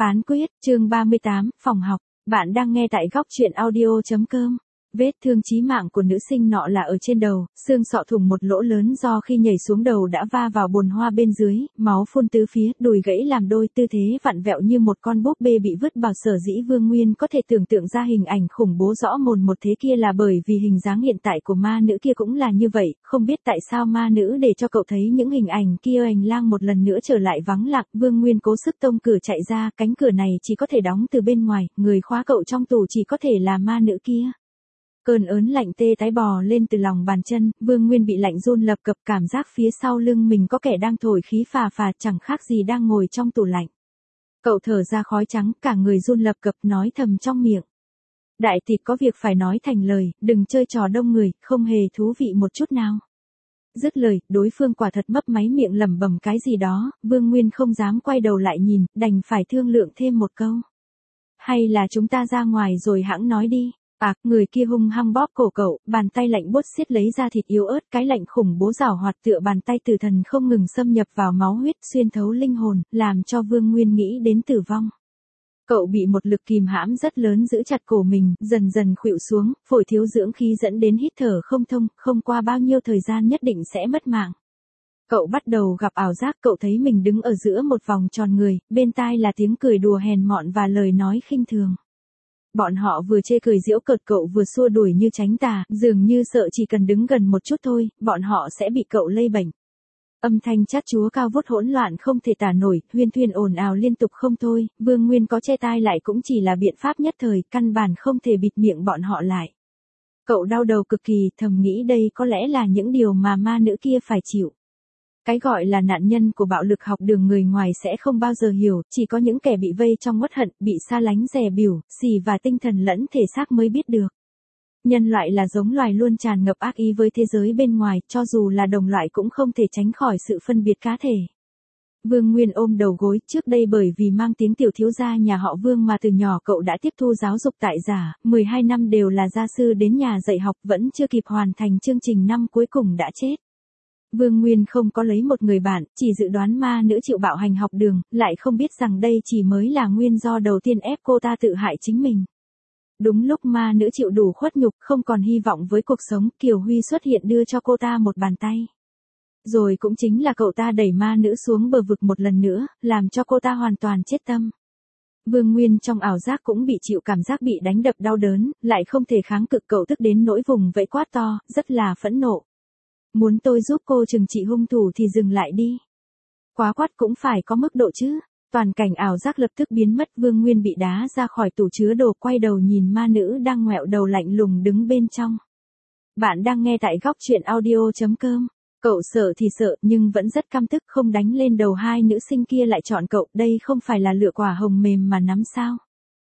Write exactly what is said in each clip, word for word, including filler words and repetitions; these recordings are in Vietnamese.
Phán quyết, chương ba mươi tám, phòng học. Bạn đang nghe tại góc truyện audio chấm com. Vết thương chí mạng của nữ sinh nọ là ở trên đầu, xương sọ thủng một lỗ lớn do khi nhảy xuống đầu đã va vào bồn hoa bên dưới, máu phun tứ phía, đùi gãy làm đôi, tư thế vặn vẹo như một con búp bê bị vứt bảo. Sở dĩ Vương Nguyên có thể tưởng tượng ra hình ảnh khủng bố rõ mồn một thế kia là bởi vì hình dáng hiện tại của ma nữ kia cũng là như vậy, không biết tại sao ma nữ để cho cậu thấy những hình ảnh kia. Hành lang một lần nữa trở lại vắng lặng, Vương Nguyên cố sức tông cửa chạy ra, cánh cửa này chỉ có thể đóng từ bên ngoài, người khóa cậu trong tù chỉ có thể là ma nữ kia. Cơn ớn lạnh tê tái bò lên từ lòng bàn chân, Vương Nguyên bị lạnh run lập cập, cảm giác phía sau lưng mình có kẻ đang thổi khí phà phà, chẳng khác gì đang ngồi trong tủ lạnh. Cậu thở ra khói trắng, cả người run lập cập, nói thầm trong miệng. Đại thịt có việc phải nói thành lời, đừng chơi trò đông người, không hề thú vị một chút nào. Dứt lời, đối phương quả thật mấp máy miệng lẩm bẩm cái gì đó, Vương Nguyên không dám quay đầu lại nhìn, đành phải thương lượng thêm một câu. Hay là chúng ta ra ngoài rồi hẵng nói đi. À, người kia hung hăng bóp cổ cậu, bàn tay lạnh buốt xiết lấy da thịt yếu ớt, cái lạnh khủng bố giảo hoạt tựa bàn tay tử thần không ngừng xâm nhập vào máu huyết, xuyên thấu linh hồn, làm cho Vương Nguyên nghĩ đến tử vong. Cậu bị một lực kìm hãm rất lớn giữ chặt cổ mình, dần dần khuỵu xuống, phổi thiếu dưỡng khí dẫn đến hít thở không thông, không qua bao nhiêu thời gian nhất định sẽ mất mạng. Cậu bắt đầu gặp ảo giác, cậu thấy mình đứng ở giữa một vòng tròn người, bên tai là tiếng cười đùa hèn mọn và lời nói khinh thường. Bọn họ vừa chê cười giễu cợt cậu vừa xua đuổi như tránh tà, dường như sợ chỉ cần đứng gần một chút thôi, bọn họ sẽ bị cậu lây bệnh. Âm thanh chát chúa cao vút hỗn loạn không thể tả nổi, huyên thuyên ồn ào liên tục không thôi, Vương Nguyên có che tai lại cũng chỉ là biện pháp nhất thời, căn bản không thể bịt miệng bọn họ lại. Cậu đau đầu cực kỳ, thầm nghĩ đây có lẽ là những điều mà ma nữ kia phải chịu. Cái gọi là nạn nhân của bạo lực học đường người ngoài sẽ không bao giờ hiểu, chỉ có những kẻ bị vây trong uất hận, bị xa lánh dè bỉu, xỉ và tinh thần lẫn thể xác mới biết được. Nhân loại là giống loài luôn tràn ngập ác ý với thế giới bên ngoài, cho dù là đồng loại cũng không thể tránh khỏi sự phân biệt cá thể. Vương Nguyên ôm đầu gối, trước đây bởi vì mang tiếng tiểu thiếu gia nhà họ Vương mà từ nhỏ cậu đã tiếp thu giáo dục tại giả, mười hai năm đều là gia sư đến nhà dạy học, vẫn chưa kịp hoàn thành chương trình năm cuối cùng đã chết. Vương Nguyên không có lấy một người bạn, chỉ dự đoán ma nữ chịu bạo hành học đường, lại không biết rằng đây chỉ mới là nguyên do đầu tiên ép cô ta tự hại chính mình. Đúng lúc ma nữ chịu đủ khuất nhục, không còn hy vọng với cuộc sống, Kiều Huy xuất hiện đưa cho cô ta một bàn tay. Rồi cũng chính là cậu ta đẩy ma nữ xuống bờ vực một lần nữa, làm cho cô ta hoàn toàn chết tâm. Vương Nguyên trong ảo giác cũng bị chịu cảm giác bị đánh đập đau đớn, lại không thể kháng cự, cậu tức đến nỗi vùng vẫy quát to, rất là phẫn nộ. Muốn tôi giúp cô trừng trị hung thủ thì dừng lại đi. Quá quát cũng phải có mức độ chứ. Toàn cảnh ảo giác lập tức biến mất, Vương Nguyên bị đá ra khỏi tủ chứa đồ, quay đầu nhìn ma nữ đang ngoẹo đầu lạnh lùng đứng bên trong. Bạn đang nghe tại góc truyện audio chấm com. Cậu sợ thì sợ nhưng vẫn rất căm tức, không đánh lên đầu hai nữ sinh kia lại chọn cậu, đây không phải là lựa quả hồng mềm mà nắm sao.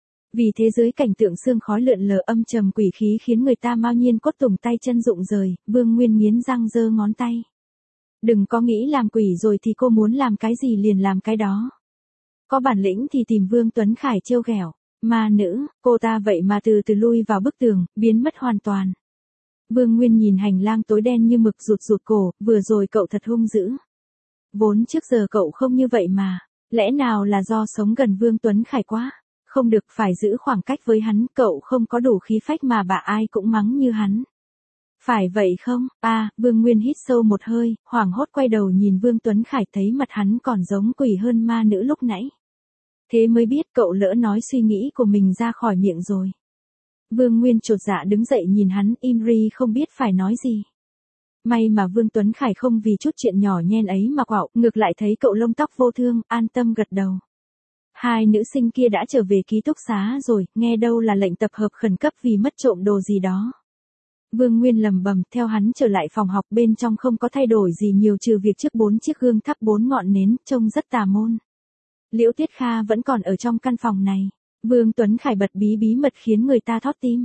Vì thế giới cảnh tượng sương khói lượn lờ âm trầm quỷ khí khiến người ta mao nhiên cốt tùng tay chân rụng rời, Vương Nguyên nghiến răng giơ ngón tay. Đừng có nghĩ làm quỷ rồi thì cô muốn làm cái gì liền làm cái đó. Có bản lĩnh thì tìm Vương Tuấn Khải trêu ghẹo. Ma nữ, cô ta vậy mà từ từ lui vào bức tường, biến mất hoàn toàn. Vương Nguyên nhìn hành lang tối đen như mực, rụt rụt cổ, vừa rồi cậu thật hung dữ. Vốn trước giờ cậu không như vậy mà, lẽ nào là do sống gần Vương Tuấn Khải quá? Không được, phải giữ khoảng cách với hắn, cậu không có đủ khí phách mà bà ai cũng mắng như hắn. Phải vậy không? À, Vương Nguyên hít sâu một hơi, hoảng hốt quay đầu nhìn Vương Tuấn Khải, thấy mặt hắn còn giống quỷ hơn ma nữ lúc nãy. Thế mới biết cậu lỡ nói suy nghĩ của mình ra khỏi miệng rồi. Vương Nguyên chột dạ đứng dậy nhìn hắn, im ri không biết phải nói gì. May mà Vương Tuấn Khải không vì chút chuyện nhỏ nhen ấy mà quạo, ngược lại thấy cậu lông tóc vô thương, an tâm gật đầu. Hai nữ sinh kia đã trở về ký túc xá rồi, nghe đâu là lệnh tập hợp khẩn cấp vì mất trộm đồ gì đó. Vương Nguyên lầm bầm, theo hắn trở lại phòng học, bên trong không có thay đổi gì nhiều trừ việc trước bốn chiếc gương thắp bốn ngọn nến, trông rất tà môn. Liễu Tuyết Kha vẫn còn ở trong căn phòng này. Vương Tuấn Khải bật bí bí mật khiến người ta thót tim.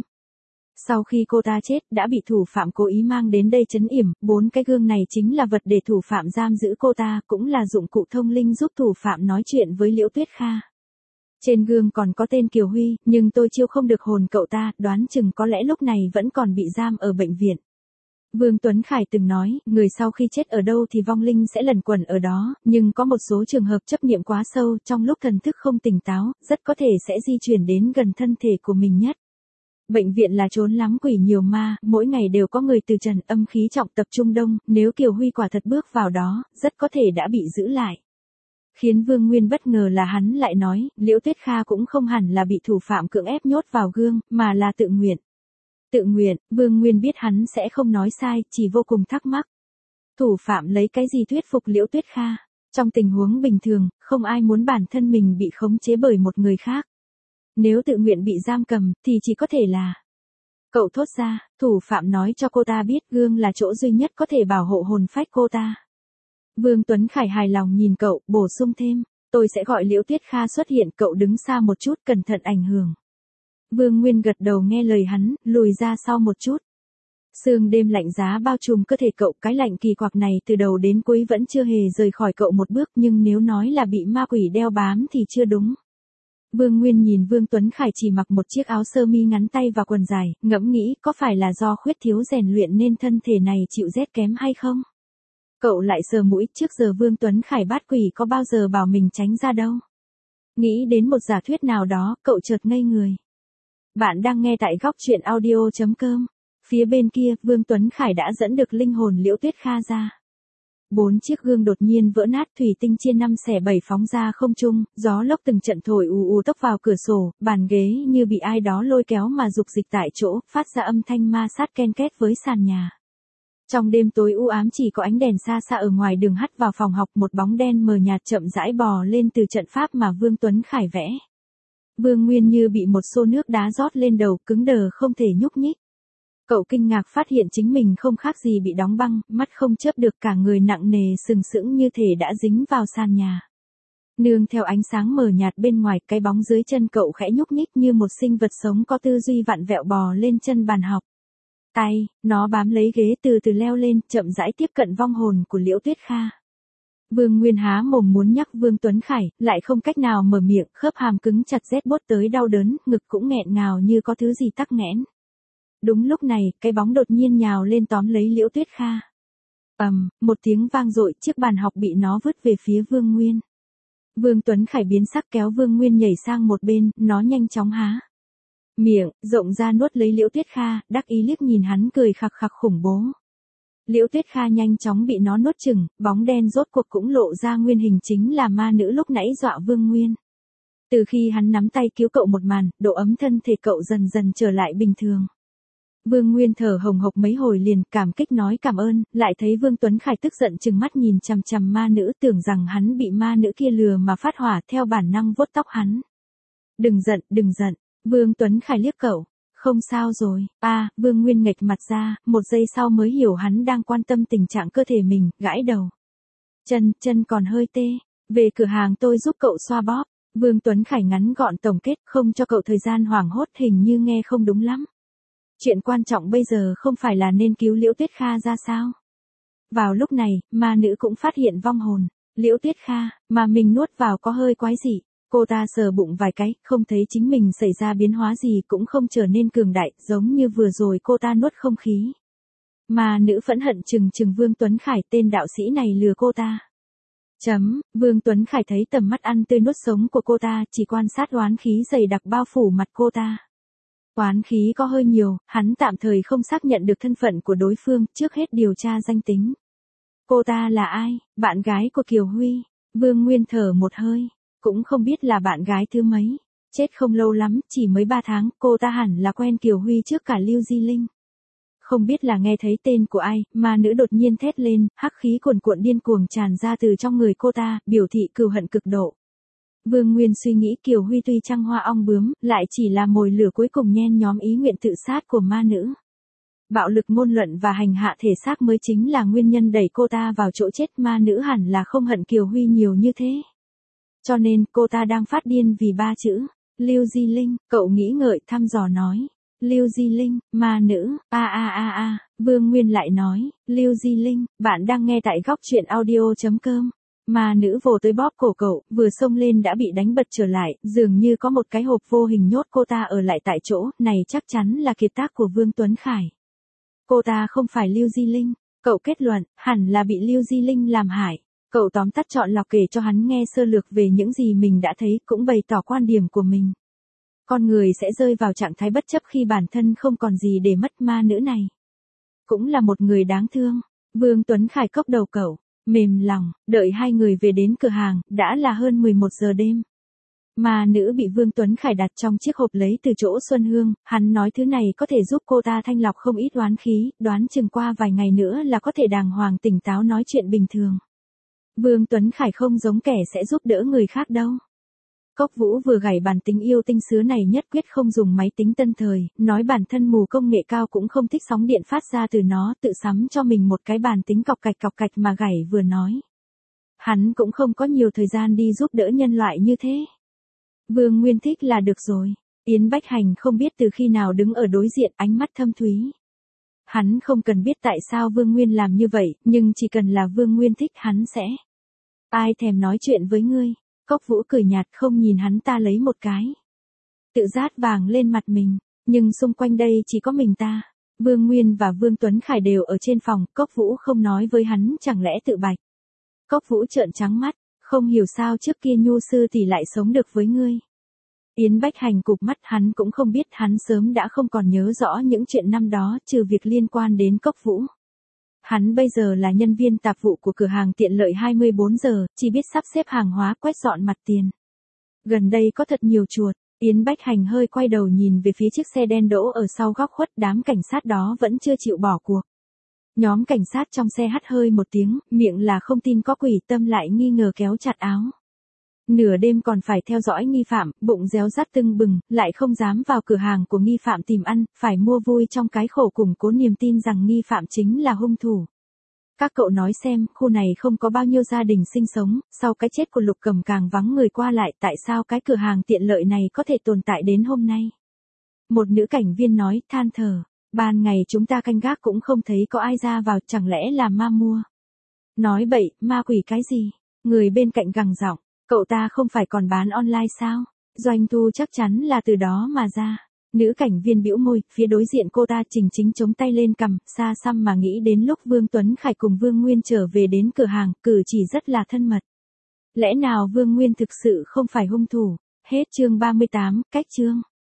Sau khi cô ta chết, đã bị thủ phạm cố ý mang đến đây trấn yểm, bốn cái gương này chính là vật để thủ phạm giam giữ cô ta, cũng là dụng cụ thông linh giúp thủ phạm nói chuyện với Liễu Tuyết Kha. Trên gương còn có tên Kiều Huy, nhưng tôi chiêu không được hồn cậu ta, đoán chừng có lẽ lúc này vẫn còn bị giam ở bệnh viện. Vương Tuấn Khải từng nói, người sau khi chết ở đâu thì vong linh sẽ lẩn quẩn ở đó, nhưng có một số trường hợp chấp niệm quá sâu, trong lúc thần thức không tỉnh táo, rất có thể sẽ di chuyển đến gần thân thể của mình nhất. Bệnh viện là chốn lắm quỷ nhiều ma, mỗi ngày đều có người từ trần, âm khí trọng tập trung đông, nếu Kiều Huy quả thật bước vào đó, rất có thể đã bị giữ lại. Khiến Vương Nguyên bất ngờ là hắn lại nói, Liễu Tuyết Kha cũng không hẳn là bị thủ phạm cưỡng ép nhốt vào gương, mà là tự nguyện. Tự nguyện, Vương Nguyên biết hắn sẽ không nói sai, chỉ vô cùng thắc mắc. Thủ phạm lấy cái gì thuyết phục Liễu Tuyết Kha? Trong tình huống bình thường, không ai muốn bản thân mình bị khống chế bởi một người khác. Nếu tự nguyện bị giam cầm, thì chỉ có thể là... Cậu thốt ra, thủ phạm nói cho cô ta biết gương là chỗ duy nhất có thể bảo hộ hồn phách cô ta. Vương Tuấn Khải hài lòng nhìn cậu, bổ sung thêm, tôi sẽ gọi Liễu Tuyết Kha xuất hiện, cậu đứng xa một chút, cẩn thận ảnh hưởng. Vương Nguyên gật đầu nghe lời hắn, lùi ra sau một chút. Sương đêm lạnh giá bao trùm cơ thể cậu, cái lạnh kỳ quặc này từ đầu đến cuối vẫn chưa hề rời khỏi cậu một bước, nhưng nếu nói là bị ma quỷ đeo bám thì chưa đúng. Vương Nguyên nhìn Vương Tuấn Khải chỉ mặc một chiếc áo sơ mi ngắn tay và quần dài, ngẫm nghĩ có phải là do khuyết thiếu rèn luyện nên thân thể này chịu rét kém hay không? Cậu lại sờ mũi, trước giờ Vương Tuấn Khải bắt quỷ có bao giờ bảo mình tránh ra đâu. Nghĩ đến một giả thuyết nào đó, cậu chợt ngây người. Bạn đang nghe tại góc truyện audio chấm com. Phía bên kia, Vương Tuấn Khải đã dẫn được linh hồn Liễu Tuyết Kha ra. Bốn chiếc gương đột nhiên vỡ nát, thủy tinh chia năm xẻ bảy phóng ra không trung, gió lốc từng trận thổi ù ù tốc vào cửa sổ, bàn ghế như bị ai đó lôi kéo mà rục dịch tại chỗ, phát ra âm thanh ma sát ken két với sàn nhà. Trong đêm tối u ám chỉ có ánh đèn xa xa ở ngoài đường hắt vào phòng học, một bóng đen mờ nhạt chậm rãi bò lên từ trận pháp mà Vương Tuấn Khải vẽ. Vương Nguyên như bị một xô nước đá rót lên đầu, cứng đờ không thể nhúc nhích. Cậu kinh ngạc phát hiện chính mình không khác gì bị đóng băng, mắt không chớp được, cả người nặng nề sừng sững như thể đã dính vào sàn nhà. Nương theo ánh sáng mờ nhạt bên ngoài, cái bóng dưới chân cậu khẽ nhúc nhích như một sinh vật sống có tư duy vặn vẹo bò lên chân bàn học. Tay, nó bám lấy ghế từ từ leo lên, chậm rãi tiếp cận vong hồn của Liễu Tuyết Kha. Vương Nguyên há mồm muốn nhắc Vương Tuấn Khải, lại không cách nào mở miệng, khớp hàm cứng chặt rét buốt tới đau đớn, ngực cũng nghẹn ngào như có thứ gì tắc nghẽn. Đúng lúc này, cái bóng đột nhiên nhào lên tóm lấy Liễu Tuyết Kha. Ầm, um, một tiếng vang dội, chiếc bàn học bị nó vứt về phía Vương Nguyên. Vương Tuấn Khải biến sắc kéo Vương Nguyên nhảy sang một bên, nó nhanh chóng há miệng, rộng ra nuốt lấy Liễu Tuyết Kha, đắc ý liếc nhìn hắn cười khặc khặc khủng bố. Liễu Tuyết Kha nhanh chóng bị nó nuốt chửng, bóng đen rốt cuộc cũng lộ ra nguyên hình, chính là ma nữ lúc nãy dọa Vương Nguyên. Từ khi hắn nắm tay cứu cậu một màn, độ ấm thân thể cậu dần dần trở lại bình thường. Vương Nguyên thở hồng hộc mấy hồi liền, cảm kích nói cảm ơn, lại thấy Vương Tuấn Khải tức giận trừng mắt nhìn chằm chằm ma nữ, tưởng rằng hắn bị ma nữ kia lừa mà phát hỏa, theo bản năng vuốt tóc hắn. Đừng giận, đừng giận, Vương Tuấn Khải liếc cậu. Không sao rồi, a à, Vương Nguyên nghệch mặt ra, một giây sau mới hiểu hắn đang quan tâm tình trạng cơ thể mình, gãi đầu. Chân, chân còn hơi tê, về cửa hàng tôi giúp cậu xoa bóp. Vương Tuấn Khải ngắn gọn tổng kết, không cho cậu thời gian hoảng hốt, hình như nghe không đúng lắm. Chuyện quan trọng bây giờ không phải là nên cứu Liễu Tuyết Kha ra sao? Vào lúc này, ma nữ cũng phát hiện vong hồn. Liễu Tuyết Kha, mà mình nuốt vào có hơi quái dị. Cô ta sờ bụng vài cái, không thấy chính mình xảy ra biến hóa gì, cũng không trở nên cường đại, giống như vừa rồi cô ta nuốt không khí. Ma nữ phẫn hận trừng trừng Vương Tuấn Khải, tên đạo sĩ này lừa cô ta. Chấm, Vương Tuấn Khải thấy tầm mắt ăn tươi nuốt sống của cô ta, chỉ quan sát oán khí dày đặc bao phủ mặt cô ta. Oán khí có hơi nhiều, hắn tạm thời không xác nhận được thân phận của đối phương, trước hết điều tra danh tính. Cô ta là ai? Bạn gái của Kiều Huy. Vương Nguyên thở một hơi, cũng không biết là bạn gái thứ mấy. Chết không lâu lắm, chỉ mới ba tháng, cô ta hẳn là quen Kiều Huy trước cả Lưu Di Linh. Không biết là nghe thấy tên của ai, mà nữ đột nhiên thét lên, hắc khí cuồn cuộn điên cuồng tràn ra từ trong người cô ta, biểu thị cừu hận cực độ. Vương Nguyên suy nghĩ Kiều Huy tuy trăng hoa ong bướm, lại chỉ là mồi lửa cuối cùng nhen nhóm ý nguyện tự sát của ma nữ. Bạo lực ngôn luận và hành hạ thể xác mới chính là nguyên nhân đẩy cô ta vào chỗ chết, ma nữ hẳn là không hận Kiều Huy nhiều như thế. Cho nên, cô ta đang phát điên vì ba chữ, Lưu Di Linh, cậu nghĩ ngợi thăm dò nói. Lưu Di Linh, ma nữ, a a a a, Vương Nguyên lại nói, Lưu Di Linh, bạn đang nghe tại góc truyện audio chấm com. Ma nữ vồ tới bóp cổ cậu, vừa xông lên đã bị đánh bật trở lại, dường như có một cái hộp vô hình nhốt cô ta ở lại tại chỗ, này chắc chắn là kiệt tác của Vương Tuấn Khải. Cô ta không phải Lưu Di Linh. Cậu kết luận, hẳn là bị Lưu Di Linh làm hại. Cậu tóm tắt chọn lọc kể cho hắn nghe sơ lược về những gì mình đã thấy, cũng bày tỏ quan điểm của mình. Con người sẽ rơi vào trạng thái bất chấp khi bản thân không còn gì để mất. Ma nữ này cũng là một người đáng thương. Vương Tuấn Khải cốc đầu cậu, mềm lòng, đợi hai người về đến cửa hàng, đã là hơn mười một giờ đêm. Ma nữ bị Vương Tuấn Khải đặt trong chiếc hộp lấy từ chỗ Xuân Hương, hắn nói thứ này có thể giúp cô ta thanh lọc không ít oán khí, đoán chừng qua vài ngày nữa là có thể đàng hoàng tỉnh táo nói chuyện bình thường. Vương Tuấn Khải không giống kẻ sẽ giúp đỡ người khác đâu. Cốc Vũ vừa gảy bản tính yêu tinh sứ này nhất quyết không dùng máy tính tân thời, nói bản thân mù công nghệ cao cũng không thích sóng điện phát ra từ nó, tự sắm cho mình một cái bản tính cọc cạch cọc cạch mà gảy vừa nói. Hắn cũng không có nhiều thời gian đi giúp đỡ nhân loại như thế. Vương Nguyên thích là được rồi. Yến Bách Hành không biết từ khi nào đứng ở đối diện, ánh mắt thâm thúy. Hắn không cần biết tại sao Vương Nguyên làm như vậy, nhưng chỉ cần là Vương Nguyên thích hắn sẽ. Ai thèm nói chuyện với ngươi. Cốc Vũ cười nhạt không nhìn hắn ta lấy một cái. Tự rát vàng lên mặt mình, nhưng xung quanh đây chỉ có mình ta. Vương Nguyên và Vương Tuấn Khải đều ở trên phòng, Cốc Vũ không nói với hắn chẳng lẽ tự bạch. Cốc Vũ trợn trắng mắt, không hiểu sao trước kia Nhu sư tỷ lại sống được với ngươi. Yến Bách Hành cụp mắt, hắn cũng không biết, hắn sớm đã không còn nhớ rõ những chuyện năm đó, trừ việc liên quan đến Cốc Vũ. Hắn bây giờ là nhân viên tạp vụ của cửa hàng tiện lợi hai mươi bốn giờ, chỉ biết sắp xếp hàng hóa, quét dọn mặt tiền. Gần đây có thật nhiều chuột. Yến Bách Hành hơi quay đầu nhìn về phía chiếc xe đen đỗ ở sau góc khuất, đám cảnh sát đó vẫn chưa chịu bỏ cuộc. Nhóm cảnh sát trong xe hắt hơi một tiếng, miệng là không tin có quỷ, tâm lại nghi ngờ kéo chặt áo. Nửa đêm còn phải theo dõi nghi phạm, bụng réo rắt tưng bừng, lại không dám vào cửa hàng của nghi phạm tìm ăn, phải mua vui trong cái khổ củng cố niềm tin rằng nghi phạm chính là hung thủ. Các cậu nói xem, khu này không có bao nhiêu gia đình sinh sống, sau cái chết của Lục Cầm càng vắng người qua lại, tại sao cái cửa hàng tiện lợi này có thể tồn tại đến hôm nay? Một nữ cảnh viên nói, than thở, ban ngày chúng ta canh gác cũng không thấy có ai ra vào, chẳng lẽ là ma mua? Nói bậy, ma quỷ cái gì? Người bên cạnh gằn giọng, cậu ta không phải còn bán online sao? Doanh thu chắc chắn là từ đó mà ra. Nữ cảnh viên bĩu môi, phía đối diện cô ta chỉnh chính chống tay lên cằm, xa xăm mà nghĩ đến lúc Vương Tuấn Khải cùng Vương Nguyên trở về đến cửa hàng, cử chỉ rất là thân mật. Lẽ nào Vương Nguyên thực sự không phải hung thủ? Hết chương ba mươi tám, cách chương.